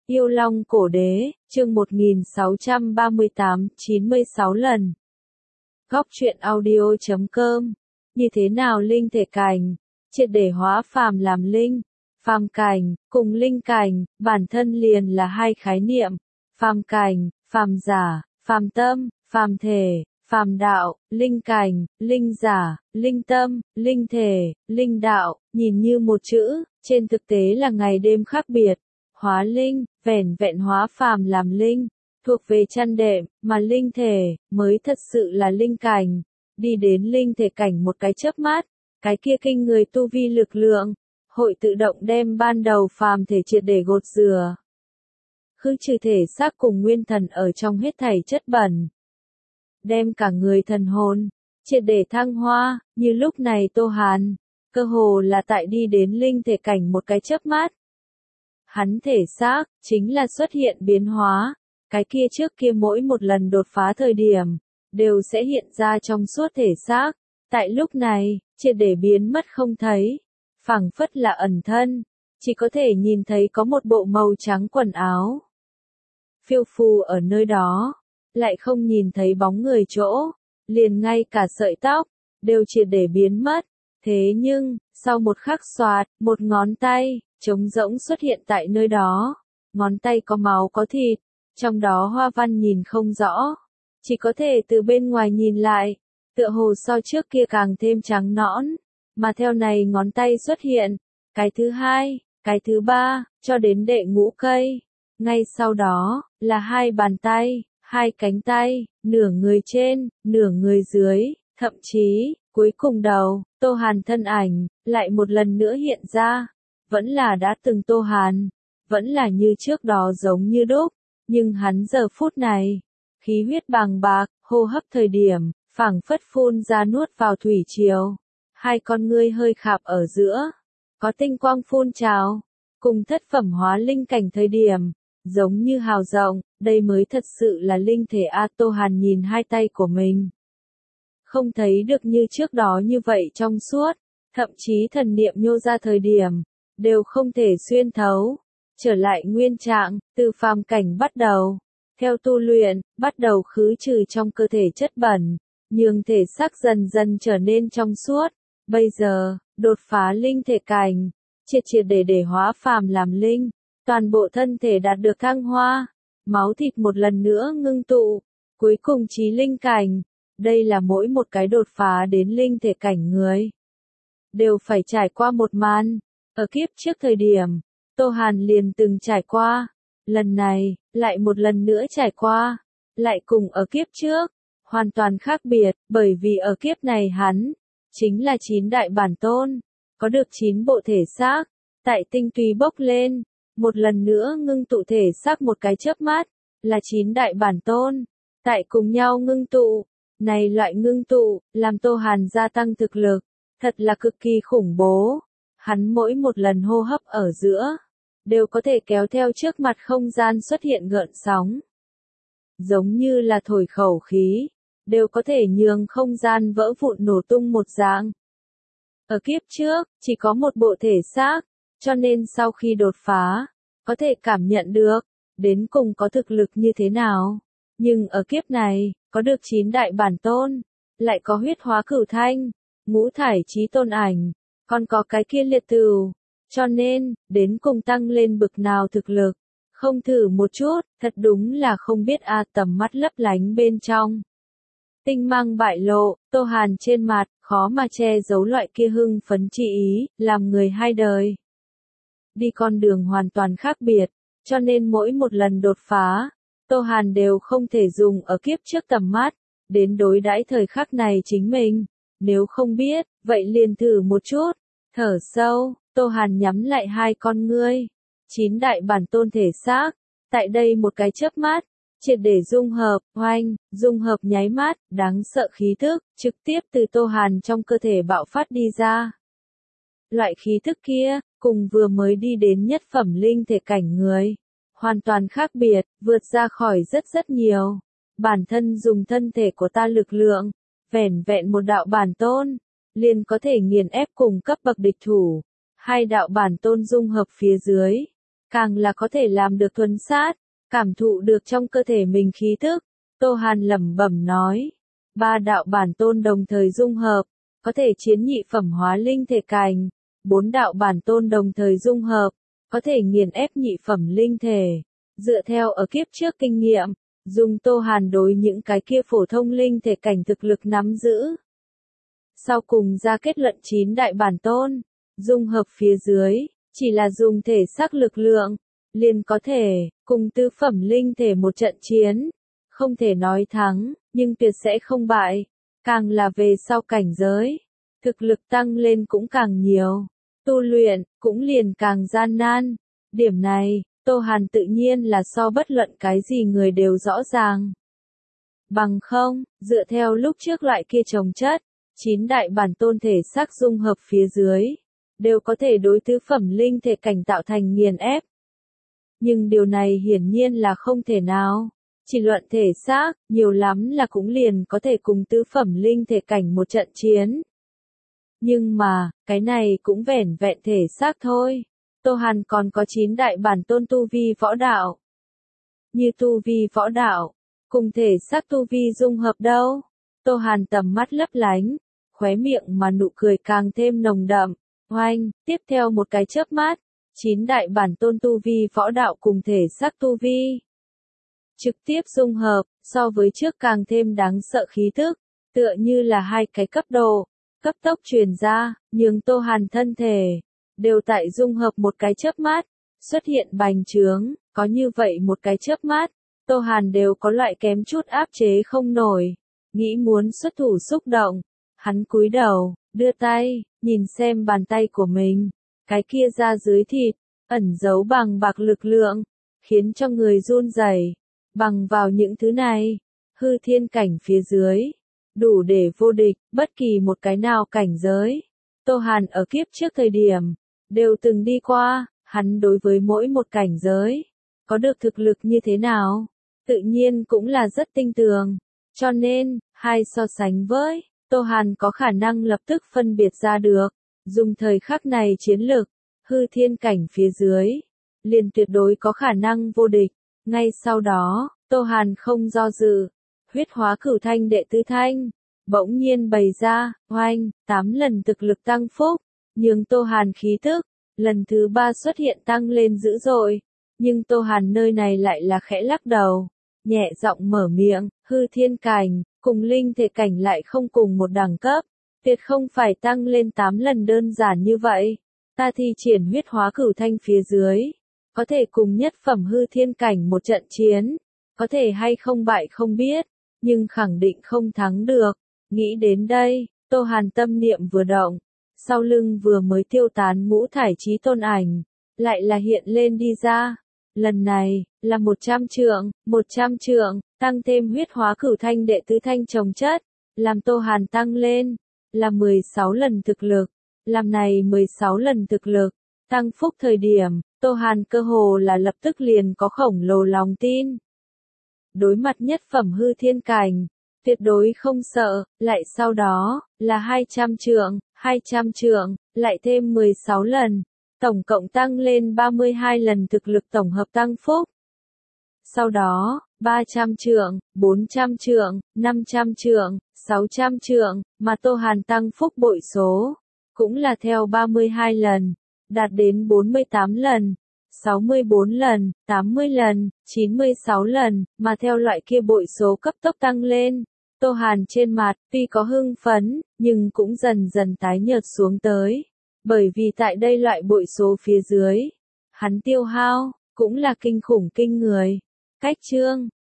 Yêu Long Cổ Đế, chương 1638, 96 lần. Góc truyện audio.com. Như thế nào linh thể cảnh, triệt để hóa phàm làm linh. Phàm cảnh, cùng linh cảnh, bản thân liền là hai khái niệm. Phàm cảnh, phàm giả, phàm tâm, phàm thể, phàm đạo, linh cảnh, linh giả, linh tâm, linh thể, linh đạo, nhìn như một chữ, trên thực tế là ngày đêm khác biệt. Hóa linh, vẻn vẹn hóa phàm làm linh, thuộc về chăn đệm, mà linh thể, mới thật sự là linh cảnh. Đi đến linh thể cảnh một cái chớp mắt, cái kia kinh người tu vi lực lượng, hội tự động đem ban đầu phàm thể triệt để gột rửa. Khứ trừ thể xác cùng nguyên thần ở trong hết thảy chất bẩn. Đem cả người thần hồn, triệt để thăng hoa, như lúc này Tô Hàn, cơ hồ là tại đi đến linh thể cảnh một cái chớp mắt. Hắn thể xác, chính là xuất hiện biến hóa, cái kia trước kia mỗi một lần đột phá thời điểm, đều sẽ hiện ra trong suốt thể xác, tại lúc này, triệt để biến mất không thấy, phảng phất là ẩn thân, chỉ có thể nhìn thấy có một bộ màu trắng quần áo. Phiêu phù ở nơi đó, lại không nhìn thấy bóng người chỗ, liền ngay cả sợi tóc, đều triệt để biến mất, thế nhưng, sau một khắc xoạt, một ngón tay, trống rỗng xuất hiện tại nơi đó, ngón tay có máu có thịt, trong đó hoa văn nhìn không rõ, chỉ có thể từ bên ngoài nhìn lại, tựa hồ so trước kia càng thêm trắng nõn, mà theo này ngón tay xuất hiện, cái thứ hai, cái thứ ba, cho đến đệ ngũ cây, ngay sau đó, là hai bàn tay, hai cánh tay, nửa người trên, nửa người dưới, thậm chí, cuối cùng đầu, Tô Hàn thân ảnh, lại một lần nữa hiện ra, vẫn là đã từng Tô Hàn, vẫn là như trước đó giống như đúc, nhưng hắn giờ phút này, khí huyết bàng bạc, hô hấp thời điểm, phảng phất phun ra nuốt vào thủy triều, hai con ngươi hơi khạp ở giữa, có tinh quang phun trào, cùng thất phẩm hóa linh cảnh thời điểm, giống như hào rộng, đây mới thật sự là linh thể A. Tô Hàn nhìn hai tay của mình. Không thấy được như trước đó như vậy trong suốt, thậm chí thần niệm nhô ra thời điểm, đều không thể xuyên thấu, trở lại nguyên trạng, từ phàm cảnh bắt đầu, theo tu luyện, bắt đầu khứ trừ trong cơ thể chất bẩn, nhường thể xác dần dần trở nên trong suốt, bây giờ, đột phá linh thể cảnh, triệt triệt để hóa phàm làm linh, toàn bộ thân thể đạt được thăng hoa, máu thịt một lần nữa ngưng tụ, cuối cùng chí linh cảnh. Đây là mỗi một cái đột phá đến linh thể cảnh người, đều phải trải qua một màn. Ở kiếp trước thời điểm, Tô Hàn liền từng trải qua, lần này, lại một lần nữa trải qua, lại cùng ở kiếp trước, hoàn toàn khác biệt, bởi vì ở kiếp này hắn, chính là 9 đại bản tôn, có được 9 bộ thể xác, tại tinh túy bốc lên, một lần nữa ngưng tụ thể xác một cái chớp mắt, là 9 đại bản tôn, tại cùng nhau ngưng tụ. Này loại ngưng tụ, làm Tô Hàn gia tăng thực lực, thật là cực kỳ khủng bố. Hắn mỗi một lần hô hấp ở giữa, đều có thể kéo theo trước mặt không gian xuất hiện gợn sóng. Giống như là thổi khẩu khí, đều có thể nhường không gian vỡ vụn nổ tung một dạng. Ở kiếp trước, chỉ có một bộ thể xác, cho nên sau khi đột phá, có thể cảm nhận được, đến cùng có thực lực như thế nào. Nhưng ở kiếp này, có được 9 đại bản tôn, lại có huyết hóa cửu thanh, ngũ thải chí tôn ảnh, còn có cái kia liệt tửu, cho nên, đến cùng tăng lên bực nào thực lực, không thử một chút, thật đúng là không biết a. Tầm mắt lấp lánh bên trong. Tinh mang bại lộ, Tô Hàn trên mặt, khó mà che giấu loại kia hưng phấn chi ý, làm người hai đời. Đi con đường hoàn toàn khác biệt, cho nên mỗi một lần đột phá, Tô Hàn đều không thể dùng ở kiếp trước tầm mắt, đến đối đãi thời khắc này chính mình. Nếu không biết, vậy liền thử một chút. Thở sâu, Tô Hàn nhắm lại hai con ngươi. 9 đại bản tôn thể xác, tại đây một cái chớp mắt, triệt để dung hợp, dung hợp nháy mắt, đáng sợ khí thức, trực tiếp từ Tô Hàn trong cơ thể bạo phát đi ra. Loại khí thức kia, cùng vừa mới đi đến nhất phẩm linh thể cảnh người. Hoàn toàn khác biệt, vượt ra khỏi rất nhiều. Bản thân dùng thân thể của ta lực lượng, vẻn vẹn một đạo bản tôn, liền có thể nghiền ép cùng cấp bậc địch thủ. Hai đạo bản tôn dung hợp phía dưới, càng là có thể làm được thuần sát, cảm thụ được trong cơ thể mình khí thức. Tô Hàn lẩm bẩm nói, 3 đạo bản tôn đồng thời dung hợp, có thể chiến nhị phẩm hóa linh thể cảnh, 4 đạo bản tôn đồng thời dung hợp, có thể nghiền ép nhị phẩm linh thể. Dựa theo ở kiếp trước kinh nghiệm, dùng Tô Hàn đối những cái kia phổ thông linh thể cảnh thực lực nắm giữ. Sau cùng ra kết luận 9 đại bản tôn, dung hợp phía dưới, chỉ là dùng thể xác lực lượng, liền có thể, cùng tứ phẩm linh thể một trận chiến. Không thể nói thắng, nhưng tuyệt sẽ không bại. Càng là về sau cảnh giới, thực lực tăng lên cũng càng nhiều. Tu luyện, cũng liền càng gian nan. Điểm này, Tô Hàn tự nhiên là so bất luận cái gì người đều rõ ràng. Bằng không, dựa theo lúc trước loại kia trồng chất, 9 đại bản tôn thể xác dung hợp phía dưới, đều có thể đối tứ phẩm linh thể cảnh tạo thành nghiền ép. Nhưng điều này hiển nhiên là không thể nào. Chỉ luận thể xác, nhiều lắm là cũng liền có thể cùng tứ phẩm linh thể cảnh một trận chiến. Nhưng mà, cái này cũng vẻn vẹn thể xác thôi. Tô Hàn còn có 9 đại bản tôn tu vi võ đạo. Như tu vi võ đạo, cùng thể xác tu vi dung hợp đâu. Tô Hàn tầm mắt lấp lánh, khóe miệng mà nụ cười càng thêm nồng đậm. Oanh, tiếp theo một cái chớp mắt, 9 đại bản tôn tu vi võ đạo cùng thể xác tu vi trực tiếp dung hợp, so với trước càng thêm đáng sợ khí thức, tựa như là hai cái cấp độ, cấp tốc truyền ra, nhường Tô Hàn thân thể, đều tại dung hợp một cái chớp mắt, xuất hiện bành trướng, có như vậy một cái chớp mắt, Tô Hàn đều có loại kém chút áp chế không nổi, nghĩ muốn xuất thủ xúc động, hắn cúi đầu, đưa tay, nhìn xem bàn tay của mình, cái kia ra dưới thịt, ẩn giấu bằng bạc lực lượng, khiến cho người run rẩy. Bằng vào những thứ này, hư thiên cảnh phía dưới, đủ để vô địch, bất kỳ một cái nào cảnh giới. Tô Hàn ở kiếp trước thời điểm, đều từng đi qua, hắn đối với mỗi một cảnh giới, có được thực lực như thế nào, tự nhiên cũng là rất tinh tường. Cho nên, hai so sánh với, Tô Hàn có khả năng lập tức phân biệt ra được, dùng thời khắc này chiến lực, hư thiên cảnh phía dưới, liền tuyệt đối có khả năng vô địch. Ngay sau đó, Tô Hàn không do dự, huyết hóa cửu thanh đệ tứ thanh, bỗng nhiên bày ra, oanh, 8 lần thực lực tăng phúc, nhưng Tô Hàn khí tức, lần thứ 3 xuất hiện tăng lên dữ dội, nhưng Tô Hàn nơi này lại là khẽ lắc đầu, nhẹ giọng mở miệng, hư thiên cảnh, cùng linh thể cảnh lại không cùng một đẳng cấp, tuyệt không phải tăng lên 8 lần đơn giản như vậy, ta thi triển huyết hóa cửu thanh phía dưới. Có thể cùng nhất phẩm hư thiên cảnh một trận chiến, có thể hay không bại không biết, nhưng khẳng định không thắng được. Nghĩ đến đây, Tô Hàn tâm niệm vừa động, sau lưng vừa mới tiêu tán ngũ thải chí tôn ảnh, lại là hiện lên đi ra. Lần này, là 100 trượng, tăng thêm huyết hóa cửu thanh đệ tứ thanh chồng chất, làm Tô Hàn tăng lên, là 16 lần thực lực, làm này 16 lần thực lực, tăng phúc thời điểm. Tô Hàn cơ hồ là lập tức liền có khổng lồ lòng tin. Đối mặt nhất phẩm hư thiên cảnh, tuyệt đối không sợ, lại sau đó, là 200 trượng, lại thêm 16 lần, tổng cộng tăng lên 32 lần thực lực tổng hợp tăng phúc. Sau đó, 300 trượng, 400 trượng, 500 trượng, 600 trượng, mà Tô Hàn tăng phúc bội số, cũng là theo 32 lần. Đạt đến 48 lần, 64 lần, 80 lần, 96 lần, mà theo loại kia bội số cấp tốc tăng lên. Tô Hàn trên mặt, tuy có hưng phấn, nhưng cũng dần dần tái nhợt xuống tới. Bởi vì tại đây loại bội số phía dưới, hắn tiêu hao, cũng là kinh khủng kinh người. Cách chương